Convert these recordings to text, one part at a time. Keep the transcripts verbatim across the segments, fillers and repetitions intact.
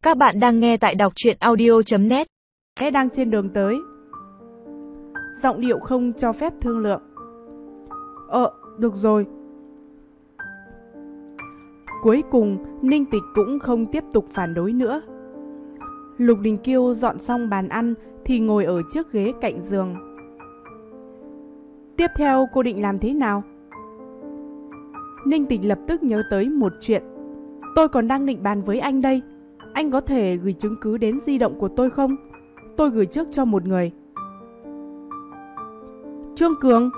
Các bạn đang nghe tại đọc truyện audio chấm net. Em đang trên đường tới. Giọng điệu không cho phép thương lượng. Ờ, được rồi. Cuối cùng, Ninh Tịch cũng không tiếp tục phản đối nữa. Lục Đình Kiêu dọn xong bàn ăn thì ngồi ở chiếc ghế cạnh giường. Tiếp theo cô định làm thế nào? Ninh Tịch lập tức nhớ tới một chuyện. Tôi còn đang định bàn với anh đây. Anh có thể gửi chứng cứ đến di động của tôi không? Tôi gửi trước cho một người. Trương Cường.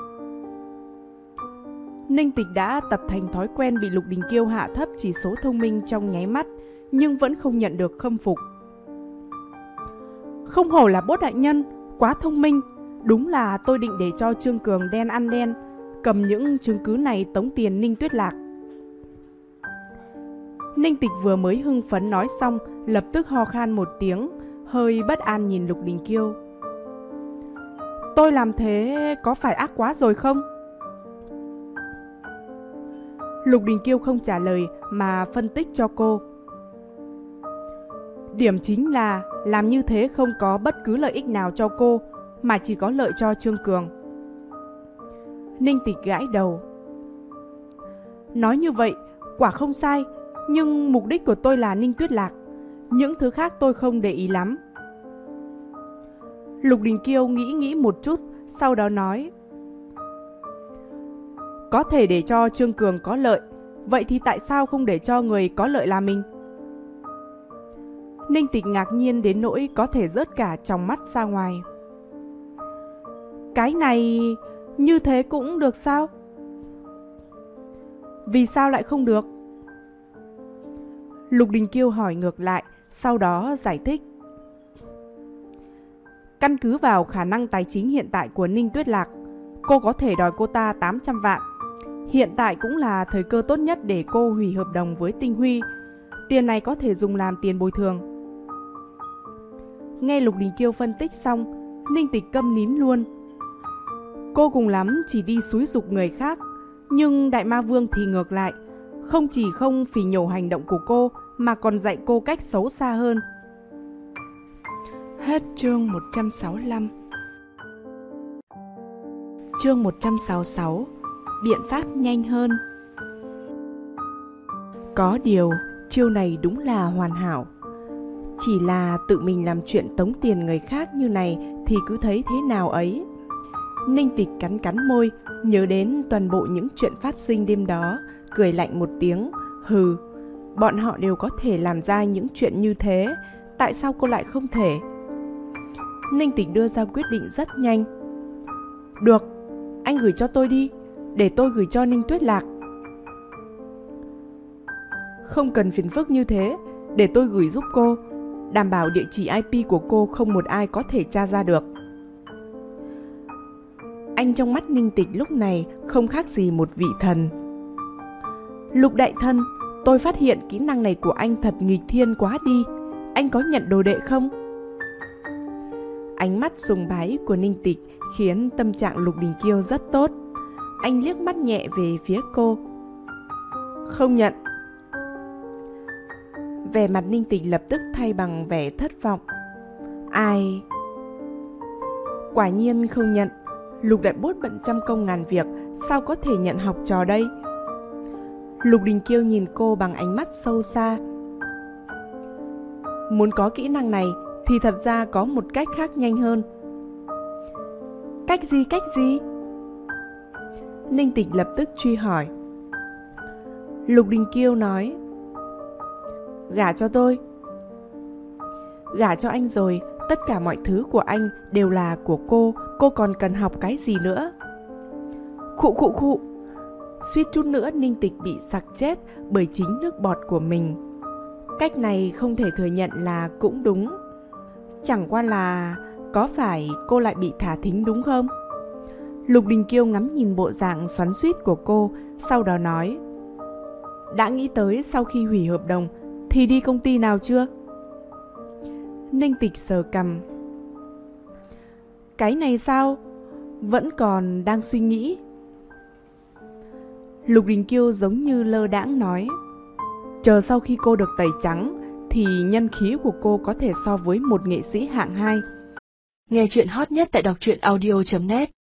Ninh Tịch đã tập thành thói quen bị Lục Đình Kiêu hạ thấp chỉ số thông minh trong nháy mắt, nhưng vẫn không nhận được khâm phục. Không hổ là Bốt đại nhân, quá thông minh. Đúng là tôi định để cho Trương Cường đen ăn đen, cầm những chứng cứ này tống tiền Ninh Tuyết Lạc. Ninh Tịch vừa mới hưng phấn nói xong, lập tức ho khan một tiếng, hơi bất an nhìn Lục Đình Kiêu. Tôi làm thế có phải ác quá rồi không? Lục Đình Kiêu không trả lời mà phân tích cho cô. Điểm chính là làm như thế không có bất cứ lợi ích nào cho cô, mà chỉ có lợi cho Trương Cường. Ninh Tịch gãi đầu. Nói như vậy, quả không sai, nhưng mục đích của tôi là Ninh Tuyết Lạc. Những thứ khác tôi không để ý lắm. Lục Đình Kiêu nghĩ nghĩ một chút, sau đó nói. Có thể để cho Trương Cường có lợi, vậy thì tại sao không để cho người có lợi là mình? Ninh Tịch ngạc nhiên đến nỗi có thể rớt cả tròng mắt ra ngoài. Cái này như thế cũng được sao? Vì sao lại không được? Lục Đình Kiêu hỏi ngược lại, sau đó giải thích. Căn cứ vào khả năng tài chính hiện tại của Ninh Tuyết Lạc, cô có thể đòi cô ta tám trăm vạn. Hiện tại cũng là thời cơ tốt nhất để cô hủy hợp đồng với Tinh Huy. Tiền này có thể dùng làm tiền bồi thường. Nghe Lục Đình Kiêu phân tích xong, Ninh Tịch câm nín luôn. Cô cùng lắm chỉ đi xúi giục người khác, nhưng Đại Ma Vương thì ngược lại, không chỉ không phỉ nhổ hành động của cô mà còn dạy cô cách xấu xa hơn. Hết chương một trăm sáu mươi lăm. Chương một trăm sáu mươi sáu. Biện pháp nhanh hơn. Có điều, chiêu này đúng là hoàn hảo. Chỉ là tự mình làm chuyện tống tiền người khác như này thì cứ thấy thế nào ấy. Ninh Tịch cắn cắn môi, nhớ đến toàn bộ những chuyện phát sinh đêm đó, cười lạnh một tiếng, hừ, bọn họ đều có thể làm ra những chuyện như thế, tại sao cô lại không thể? Ninh Tịch đưa ra quyết định rất nhanh. Được, anh gửi cho tôi đi, để tôi gửi cho Ninh Tuyết Lạc. Không cần phiền phức như thế, để tôi gửi giúp cô, đảm bảo địa chỉ i pê của cô không một ai có thể tra ra được. Anh trong mắt Ninh Tịch lúc này không khác gì một vị thần. Lục đại thân, tôi phát hiện kỹ năng này của anh thật nghịch thiên quá đi. Anh có nhận đồ đệ không? Ánh mắt sùng bái của Ninh Tịch khiến tâm trạng Lục Đình Kiêu rất tốt. Anh liếc mắt nhẹ về phía cô. Không nhận. Vẻ mặt Ninh Tịch lập tức thay bằng vẻ thất vọng. Ai? Quả nhiên không nhận. Lục đại bốt bận trăm công ngàn việc, sao có thể nhận học trò đây? Lục Đình Kiêu nhìn cô bằng ánh mắt sâu xa. Muốn có kỹ năng này thì thật ra có một cách khác nhanh hơn. Cách gì cách gì? Ninh Tịch lập tức truy hỏi. Lục Đình Kiêu nói. Gả cho tôi. Gả cho anh rồi, tất cả mọi thứ của anh đều là của cô, cô còn cần học cái gì nữa? Khụ khụ khụ. Suýt chút nữa Ninh Tịch bị sặc chết bởi chính nước bọt của mình. Cách này không thể thừa nhận là cũng đúng. Chẳng qua là có phải cô lại bị thả thính đúng không? Lục Đình Kiêu ngắm nhìn bộ dạng xoắn xuýt của cô, sau đó nói. Đã nghĩ tới sau khi hủy hợp đồng thì đi công ty nào chưa? Ninh Tịch sờ cằm. Cái này sao? Vẫn còn đang suy nghĩ. Lục Đình Kiêu giống như lơ đãng nói. Chờ sau khi cô được tẩy trắng thì nhân khí của cô có thể so với một nghệ sĩ hạng hai. Nghe chuyện hot nhất tại đọc truyện audio chấm net